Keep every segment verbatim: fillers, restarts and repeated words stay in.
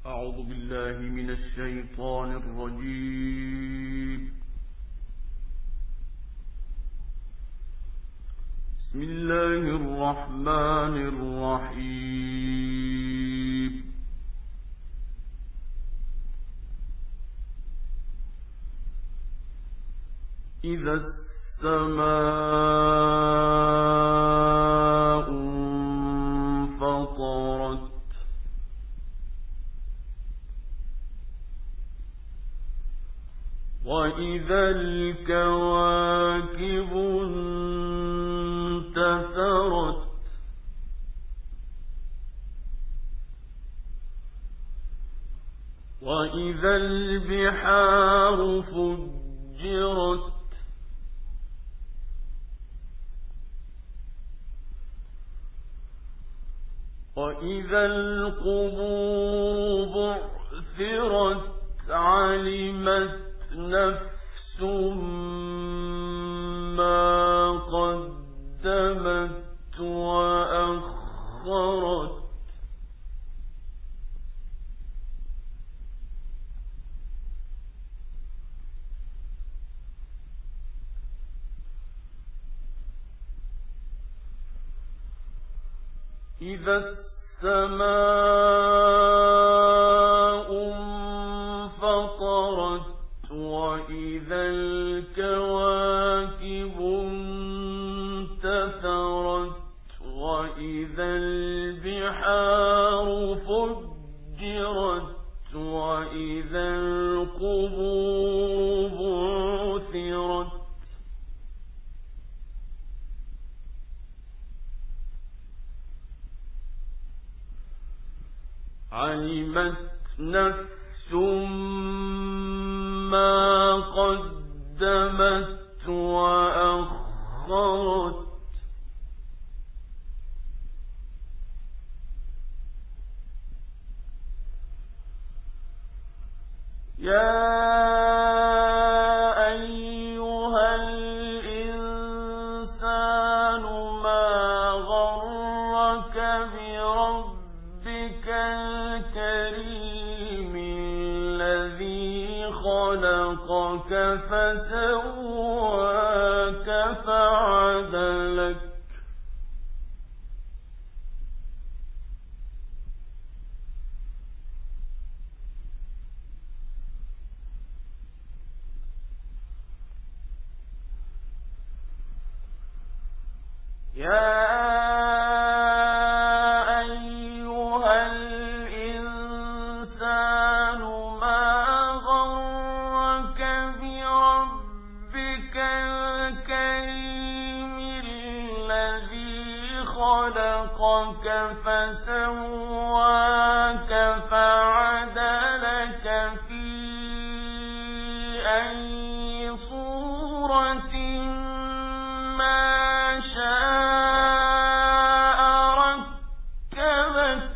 أعوذ بالله من الشيطان الرجيم. بسم الله الرحمن الرحيم. إذا السماء انفطرت وإذا الكواكب انتثرت وإذا البحار فجرت وإذا القبور بعثرت علمت نفس ما قدمت وأخرت إذا السماء انفطرت وإذا الكواكب انتثرت وإذا البحار فجرت وإذا القبور بعثرت علمت نفس ما قدمت وأخرت يا أيها الإنسان ما غرك بربك الكريم الذي خلقك فسواك فعدلك يا خلقك فسواك فعدلك في أي صورة ما شاء ركبك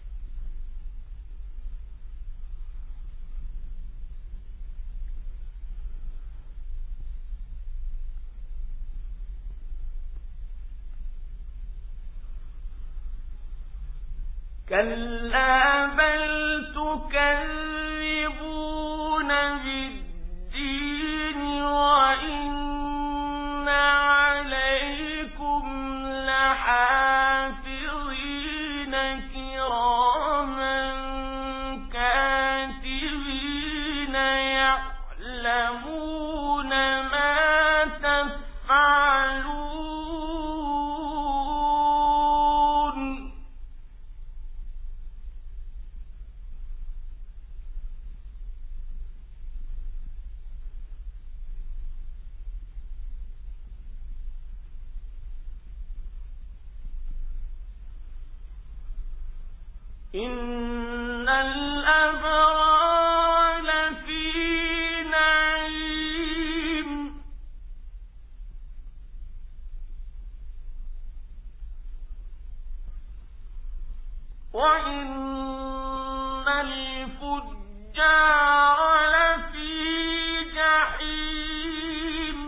كلا بل تكذبون بالدين وإن عليكم لحافظين كراما كاتبين يعلمون ما تفعلون إن الأبرار لفي نعيم وإن الفجار لفي جحيم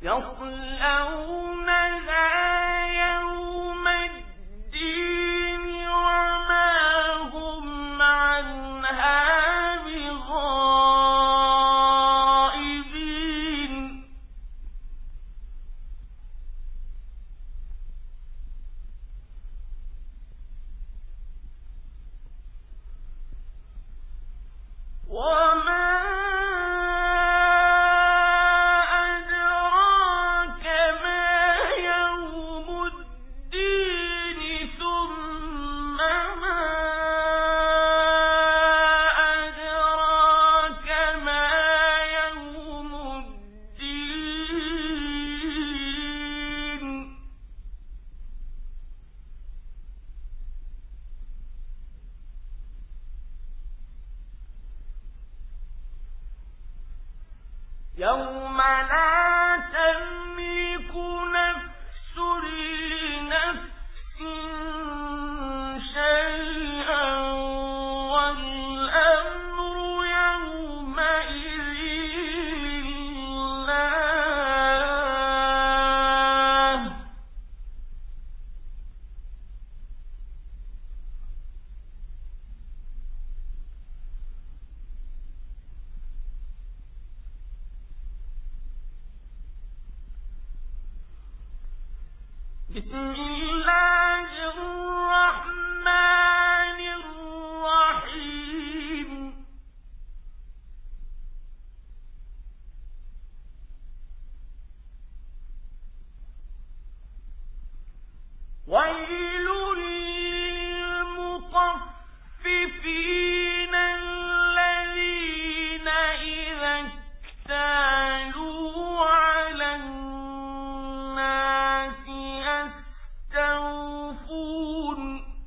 يوم لا تملك نفس لنفس شيئا والأمر يومئذ لله بسم الله الرحمن الرحيم ويل للمطففين الذين إذا اكتالوا على الناس يستوفون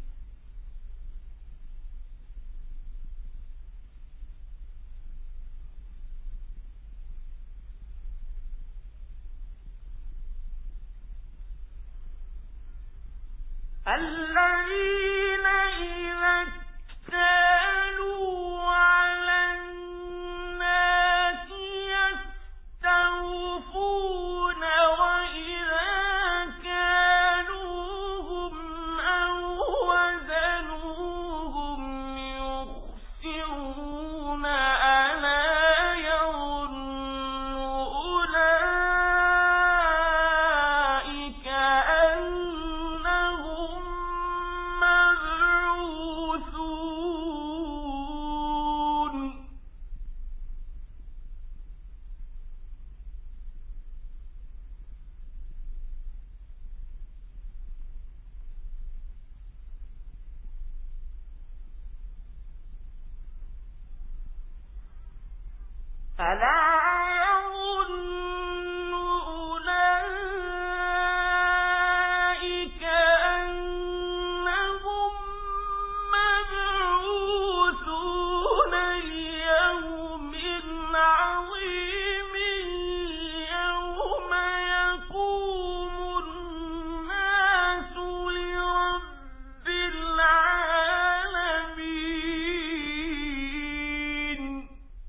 الذين إذا اكتالوا على الناس يستوفون وإذا كالوهم أو وزنوهم يخسرون ألا يظن أولئك أنهم مبعوثون ألا يظن أولئك أنهم مبعوثون ليوم عظيم يوم يقوم الناس لرب العالمين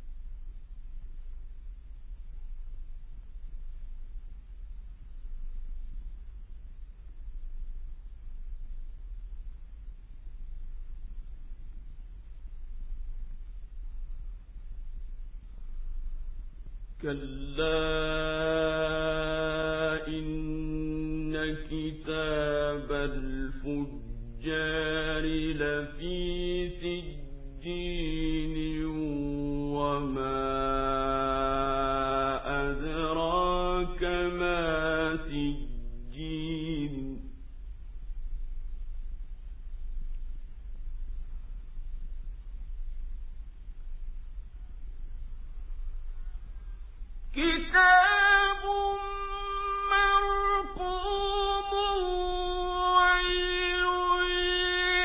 كلا إن كتاب الفجار لفي سجين وما أدراك ما سجين كتاب مرقوم ويل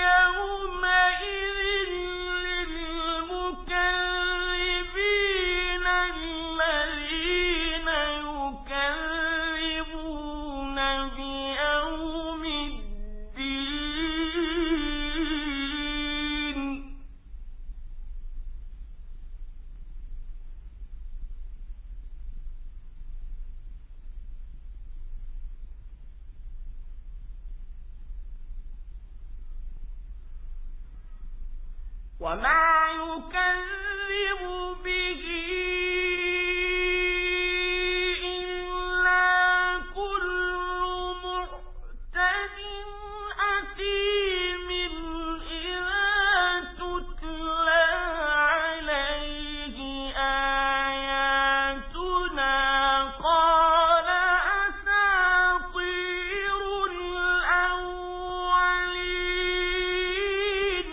وما يكذب به إلا كل معتد أثيم إذا تتلى عليه آياتنا قال أساطير الأولين.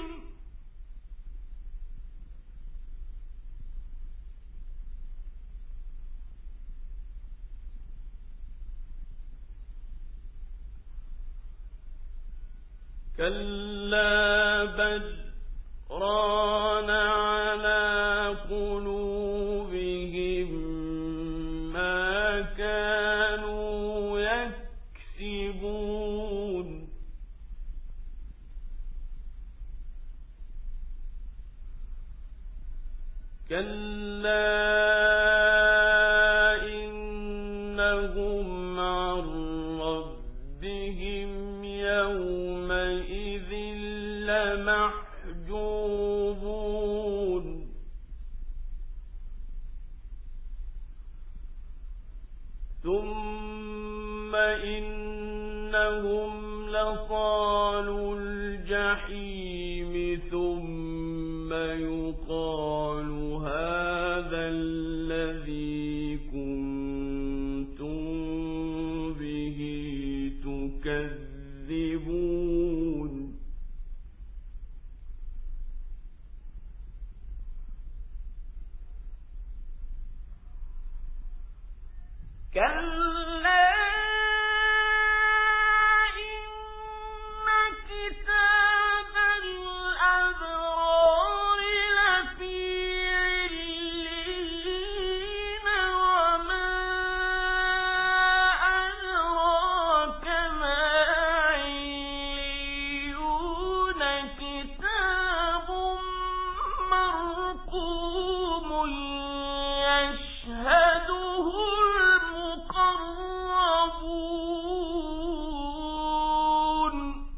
كلا بل ران على قلوبهم ما كانوا يكسبون كلا إنهم عن ربهم يومئذ لمحجوبون ثم إنهم لصالو الجحيم ثم يقال هذا الذي كنتم به تكذبون كلا إن كتاب الأبرار لفي عليين وما أدراك ما عليون كتاب مرقوم يشهده المقربون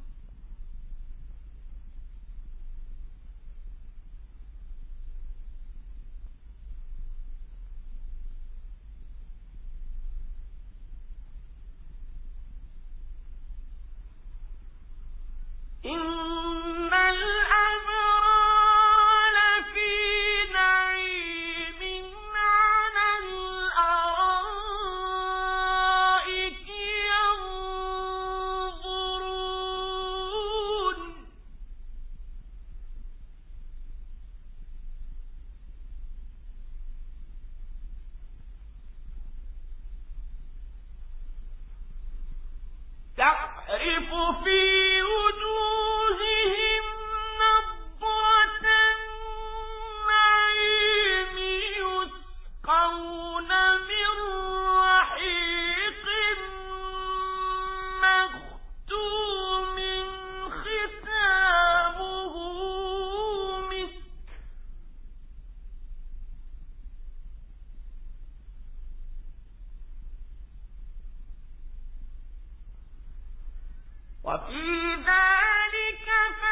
إن الأبرار لفي نعيم على الأرائك ينظرون تعرف في وجوههم نضرة النعيم يسقون من رحيق مختوم ختامه مسك وفي ذلك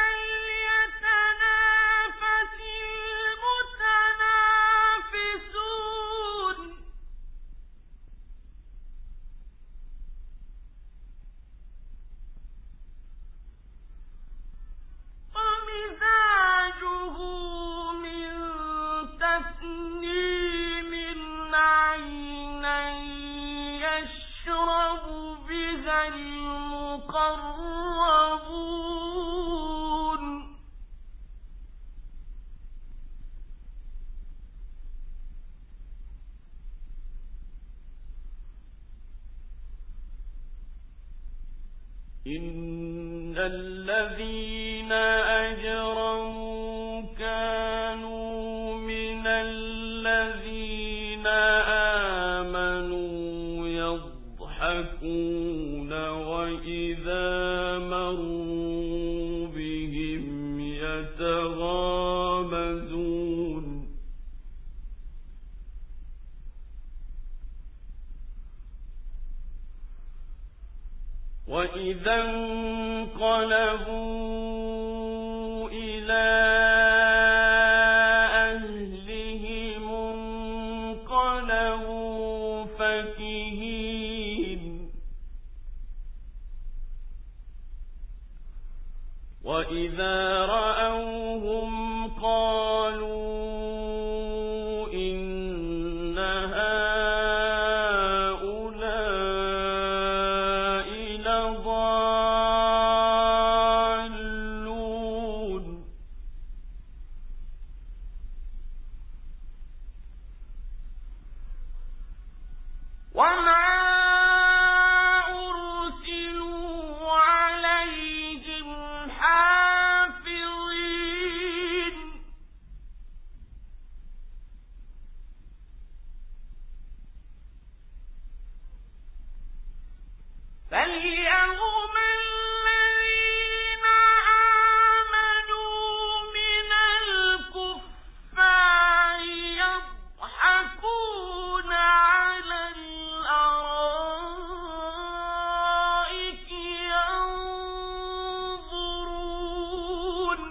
فليتنافس المتنافسون ومزاجه من تسنيم عينا يشرب بها المقربون إن الذين أجرموا كانوا من الذين آمنوا يضحكون وإذا مروا بهم يتغامزون وإذا انقلبوا إلى فاليوم الذين آمنوا من الكفار يضحكون على الأرائك ينظرون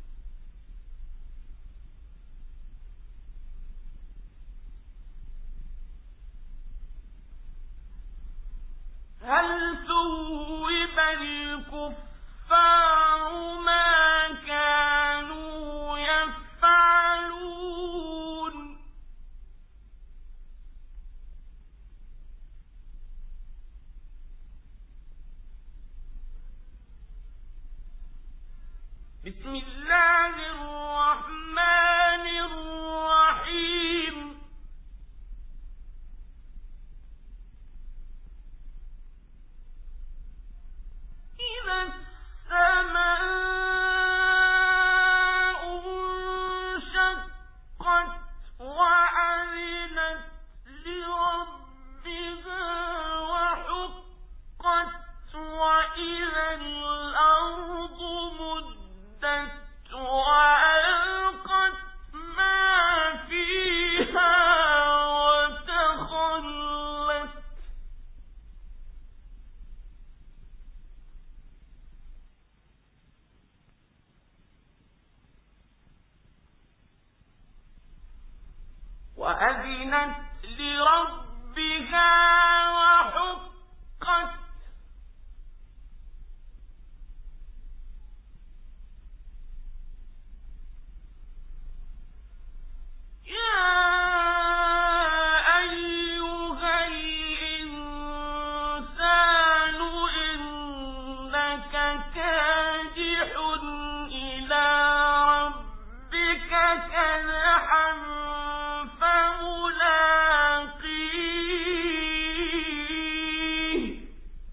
هل ثوب الكفار ما كانوا يفعلون بسم الله الرحمن الرحيم إذا السماء انشقت وأذنت لربها وحقت وإذا الأرض مدت وألقت ما فيها وتخلت وأذنت لربها وحقت يا أيها الإنسان إنك كادح إلى ربك كدحا فملاقيه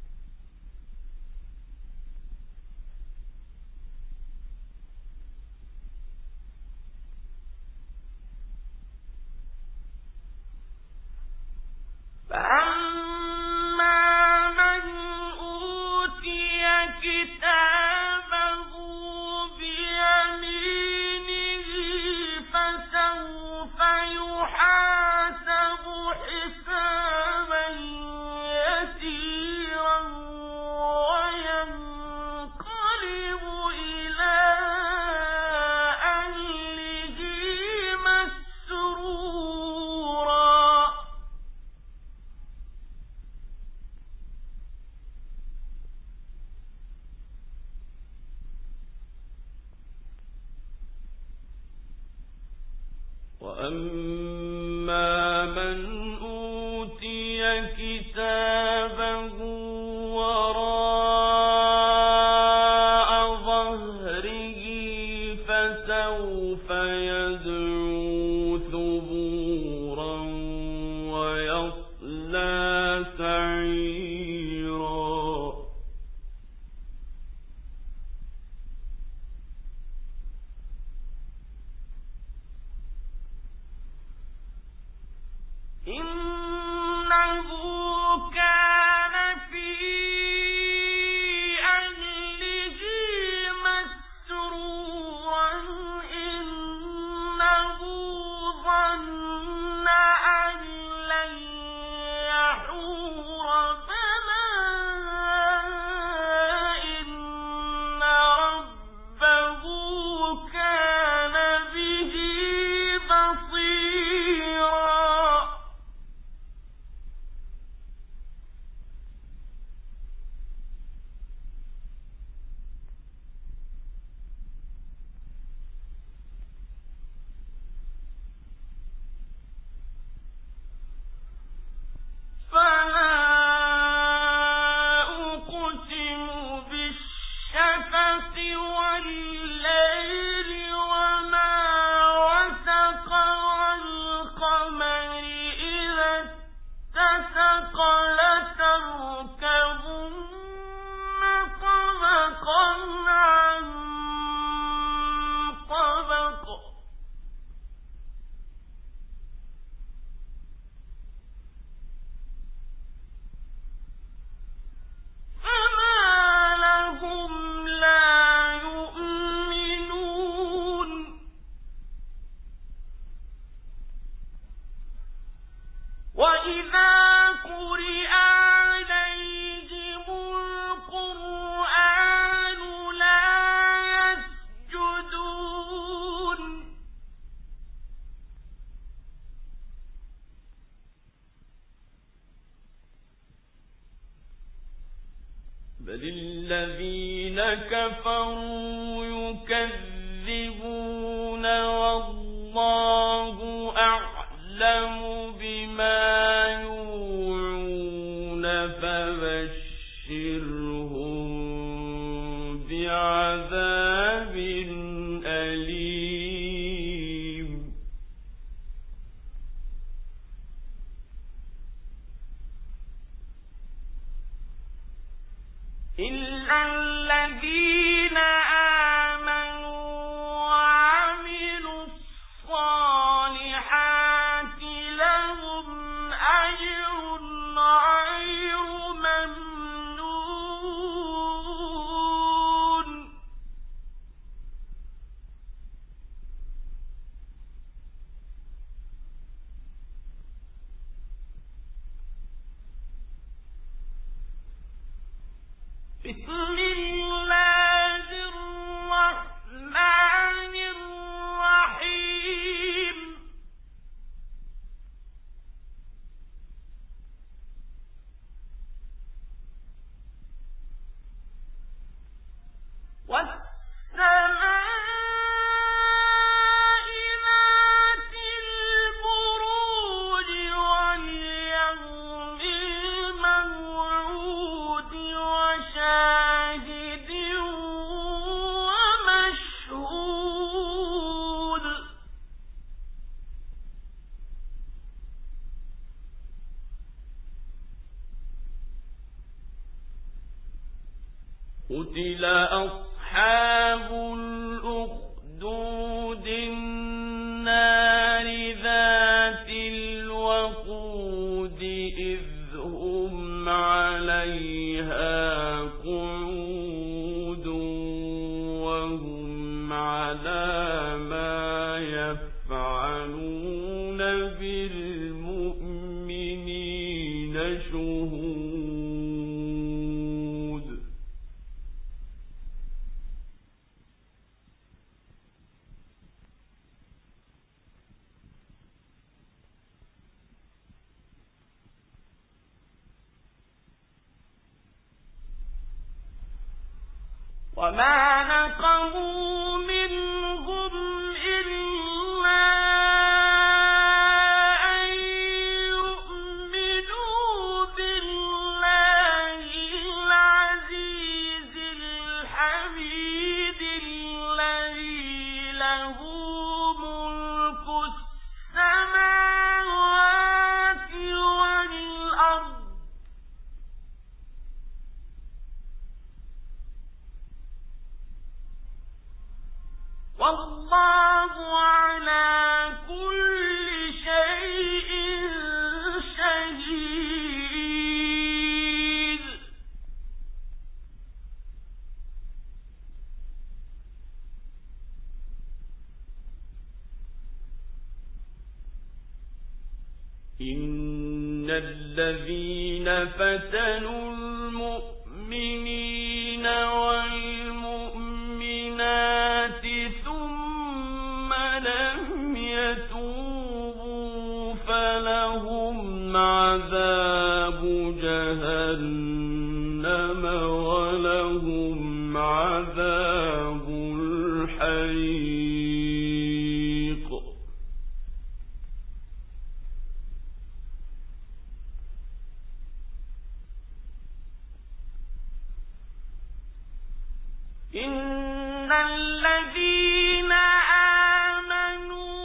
فأما من أوتي كتابه بيمينه فسوف يحاسب حسابا يسيرا وينقلب إلى أهله مسرورا وأما من أوتي كتابه وراء ظهره فسوف يدعو ثبورا ويصلى سعيرا إنه كان في أهله مسرورا إنه وإذا قرئ عليهم القرآن لا يسجدون بل الذين كفروا يكذبون والله أعلم بما يوعون فبشرهم بعذاب أليم إلا الذين آمنوا وعملوا الصالحات لهم أجر غير ممنون بسم الله الرحمن الرحيم والسماء ذات البروج واليوم الموعود وشاهد ومشهود قتل أصحاب الأخدود النار ذات الوقود إذ هم عليها قعود وهم على ما يفعلون بالمؤمنين شهود وما نقموا منهم إلا أن يؤمنوا بالله العزيز الحميد الذي له ملك السماوات والأرض والله على كل شيء شهيد إن الذين فتنوا المؤمنين والمؤمنات ثم لم يتوبوا فلهم عذاب جهنم ولهم عذاب الحريق إن الذين آمنوا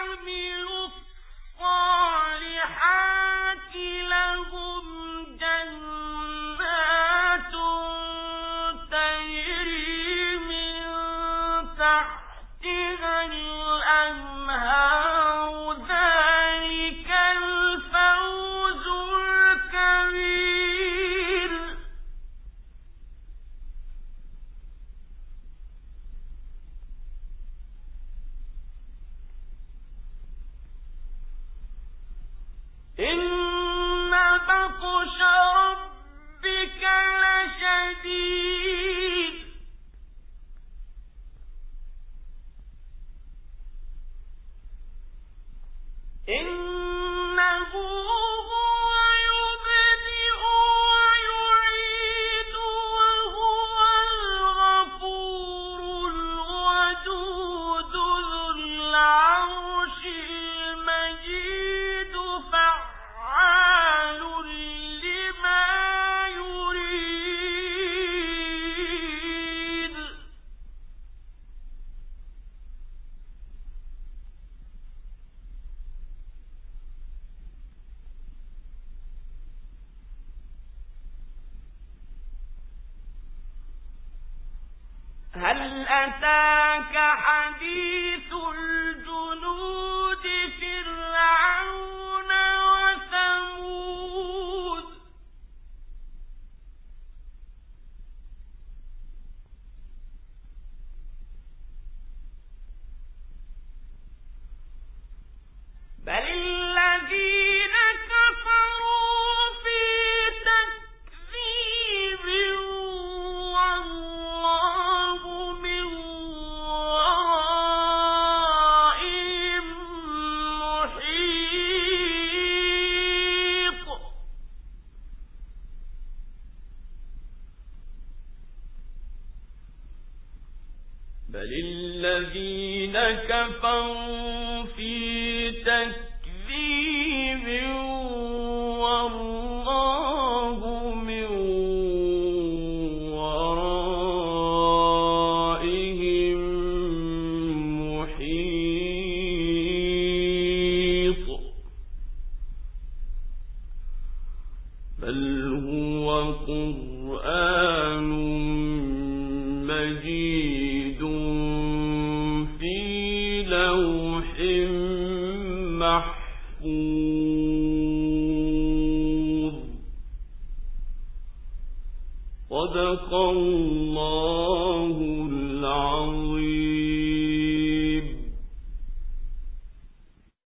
وعملوا الصالحات لهم جنات هل أتاك حديث الجنود فرعون وثمود بل الذين كفروا في تكذيب والله من ورائهم محيط بل الذين كفروا في تكذيب والله من ورائهم محيط بل هو قرآن مجيد في لوح محفوظ صدق الله